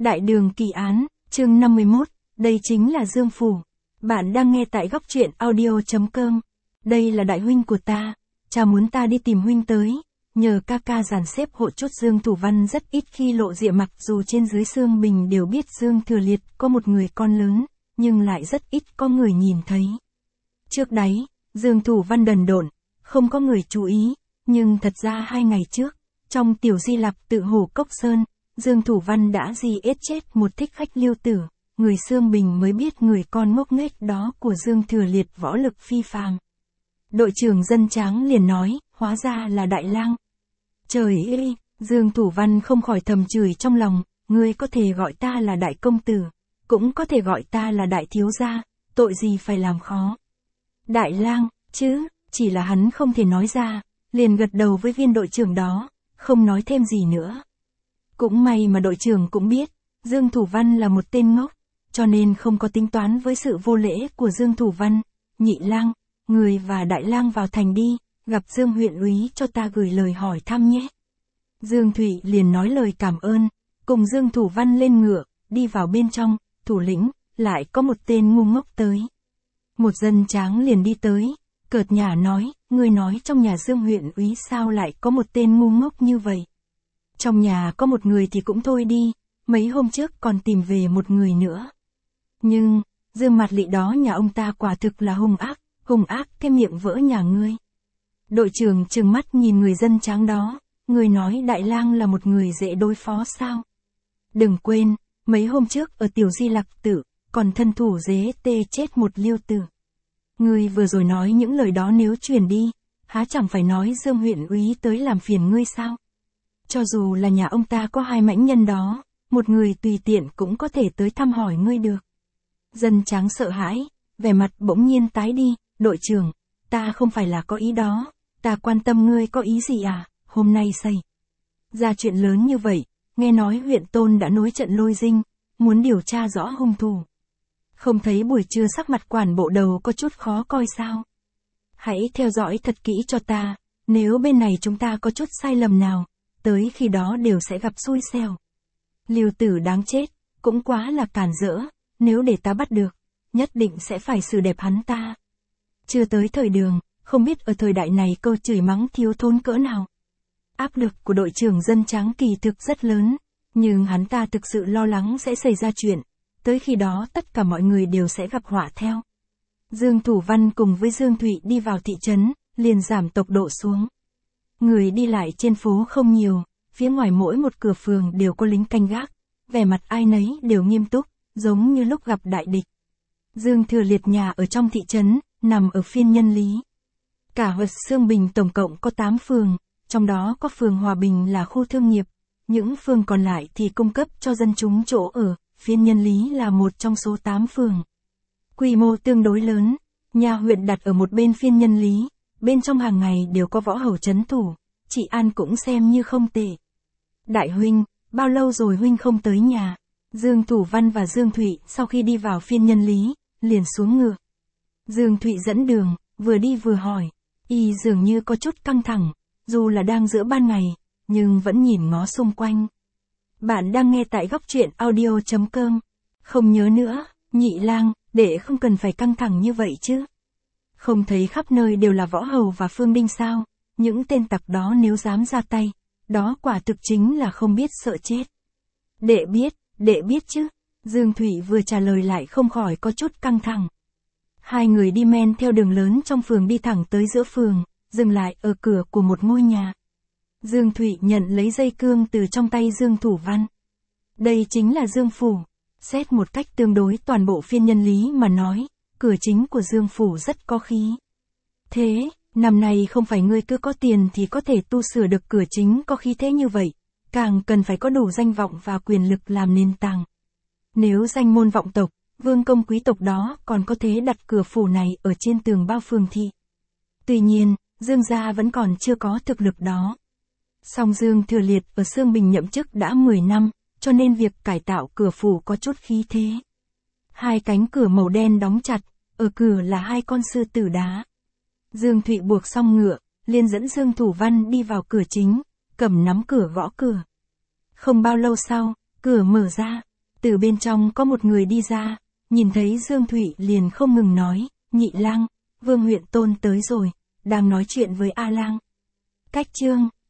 Đại đường kỳ án, chương 51, đây chính là Dương Phủ. Bạn đang nghe tại góc truyện audio.com. Đây là đại huynh của ta, cha muốn ta đi tìm huynh tới, nhờ ca ca dàn xếp hộ chút. Dương Thủ Văn rất ít khi lộ diện, mặc dù trên dưới Xương Bình đều biết Dương Thừa Liệt có một người con lớn, nhưng lại rất ít có người nhìn thấy. Trước đấy, Dương Thủ Văn đần độn, không có người chú ý, nhưng thật ra 2 ngày trước, trong tiểu di lặc tự Hồ Cốc Sơn, Dương Thủ Văn đã giết chết một thích khách Liêu Tử, người Xương Bình mới biết người con ngốc nghếch đó của Dương Thừa Liệt võ lực phi phàm. Đội trưởng Dân Tráng liền nói, hóa ra là Đại Lang. Trời ơi, Dương Thủ Văn không khỏi thầm chửi trong lòng, ngươi có thể gọi ta là đại công tử, cũng có thể gọi ta là đại thiếu gia, tội gì phải làm khó. Đại Lang, chứ, chỉ là hắn không thể nói ra, liền gật đầu với viên đội trưởng đó, không nói thêm gì nữa. Cũng may mà đội trưởng cũng biết, Dương Thủ Văn là một tên ngốc, cho nên không có tính toán với sự vô lễ của Dương Thủ Văn. Nhị Lang, người và Đại Lang vào thành đi, gặp Dương huyện úy cho ta gửi lời hỏi thăm nhé. Dương Thụy liền nói lời cảm ơn, cùng Dương Thủ Văn lên ngựa, đi vào bên trong. Thủ lĩnh, lại có một tên ngu ngốc tới. Một Dân Tráng liền đi tới, cợt nhả nói, ngươi nói trong nhà Dương huyện úy sao lại có một tên ngu ngốc như vậy? Trong nhà có một người thì cũng thôi đi, mấy hôm trước còn tìm về một người nữa. Nhưng, Dương Mạt Lị đó nhà ông ta quả thực là hung ác cái miệng vỡ nhà ngươi. Đội trưởng trừng mắt nhìn người Dân Tráng đó, người nói Đại Lang là một người dễ đối phó sao? Đừng quên, mấy hôm trước ở tiểu di lặc tự, còn thân thủ chết một Liêu Tử. Ngươi vừa rồi nói những lời đó nếu truyền đi, há chẳng phải nói Dương huyện úy tới làm phiền ngươi sao? Cho dù là nhà ông ta có 2 mãnh nhân đó, một người tùy tiện cũng có thể tới thăm hỏi ngươi được. Dân Tráng sợ hãi, vẻ mặt bỗng nhiên tái đi, đội trưởng, ta không phải là có ý đó, ta quan tâm ngươi có ý gì à, hôm nay xảy ra chuyện lớn như vậy, nghe nói huyện Tôn đã nối trận Lôi Dinh, muốn điều tra rõ hung thủ. Không thấy buổi trưa sắc mặt quản bộ đầu có chút khó coi sao? Hãy theo dõi thật kỹ cho ta, nếu bên này chúng ta có chút sai lầm nào, tới khi đó đều sẽ gặp xui xẻo. Liêu Tử đáng chết, cũng quá là cản rỡ, nếu để ta bắt được, nhất định sẽ phải xử đẹp hắn ta. Chưa tới thời đường, không biết ở thời đại này câu chửi mắng thiếu thốn cỡ nào. Áp lực của đội trưởng Dân Tráng kỳ thực rất lớn, nhưng hắn ta thực sự lo lắng sẽ xảy ra chuyện, tới khi đó tất cả mọi người đều sẽ gặp họa theo. Dương Thủ Văn cùng với Dương Thụy đi vào thị trấn, liền giảm tốc độ xuống. Người đi lại trên phố không nhiều, phía ngoài mỗi một cửa phường đều có lính canh gác, vẻ mặt ai nấy đều nghiêm túc, giống như lúc gặp đại địch. Dương Thừa Liệt nhà ở trong thị trấn, nằm ở phiên Nhân Lý. Cả huyện Xương Bình tổng cộng có 8 phường, trong đó có phường Hòa Bình là khu thương nghiệp, những phường còn lại thì cung cấp cho dân chúng chỗ ở, phiên Nhân Lý là một trong số 8 phường. Quy mô tương đối lớn, nhà huyện đặt ở một bên phiên Nhân Lý, bên trong hàng ngày đều có võ hầu trấn thủ, trị an cũng xem như không tệ. Đại huynh, bao lâu rồi huynh không tới nhà? Dương Thủ Văn và Dương Thụy sau khi đi vào phiên Nhân Lý, liền xuống ngựa. Dương Thụy dẫn đường, vừa đi vừa hỏi, y dường như có chút căng thẳng, dù là đang giữa ban ngày, nhưng vẫn nhìn ngó xung quanh. Bạn đang nghe tại góc truyện audio.com. Không nhớ nữa, Nhị Lang, để không cần phải căng thẳng như vậy chứ. Không thấy khắp nơi đều là võ hầu và phương đinh sao, những tên tặc đó nếu dám ra tay, đó quả thực chính là không biết sợ chết. Đệ biết chứ. Dương Thụy vừa trả lời lại không khỏi có chút căng thẳng. Hai người đi men theo đường lớn trong phường đi thẳng tới giữa phường, dừng lại ở cửa của một ngôi nhà. Dương Thụy nhận lấy dây cương từ trong tay Dương Thủ Văn. Đây chính là Dương Phủ. Xét một cách tương đối toàn bộ phiên Nhân Lý mà nói, cửa chính của Dương Phủ rất có khí. Thế, năm nay không phải ngươi cứ có tiền thì có thể tu sửa được cửa chính có khí thế như vậy, càng cần phải có đủ danh vọng và quyền lực làm nền tảng. Nếu danh môn vọng tộc, vương công quý tộc đó còn có thể đặt cửa phủ này ở trên tường bao phường thị. Tuy nhiên, Dương gia vẫn còn chưa có thực lực đó. Song Dương Thừa Liệt ở Xương Bình nhậm chức đã 10 năm, cho nên việc cải tạo cửa phủ có chút khí thế. 2 cánh cửa màu đen đóng chặt, ở cửa là 2 con sư tử đá. Dương Thụy buộc xong ngựa, liền dẫn Dương Thủ Văn đi vào cửa chính, cầm nắm cửa gõ cửa. Không bao lâu sau, cửa mở ra, Từ bên trong có một người đi ra, nhìn thấy Dương Thụy liền không ngừng nói, Nhị lang, Vương huyện tôn tới rồi, đang nói chuyện với A lang. Cách chương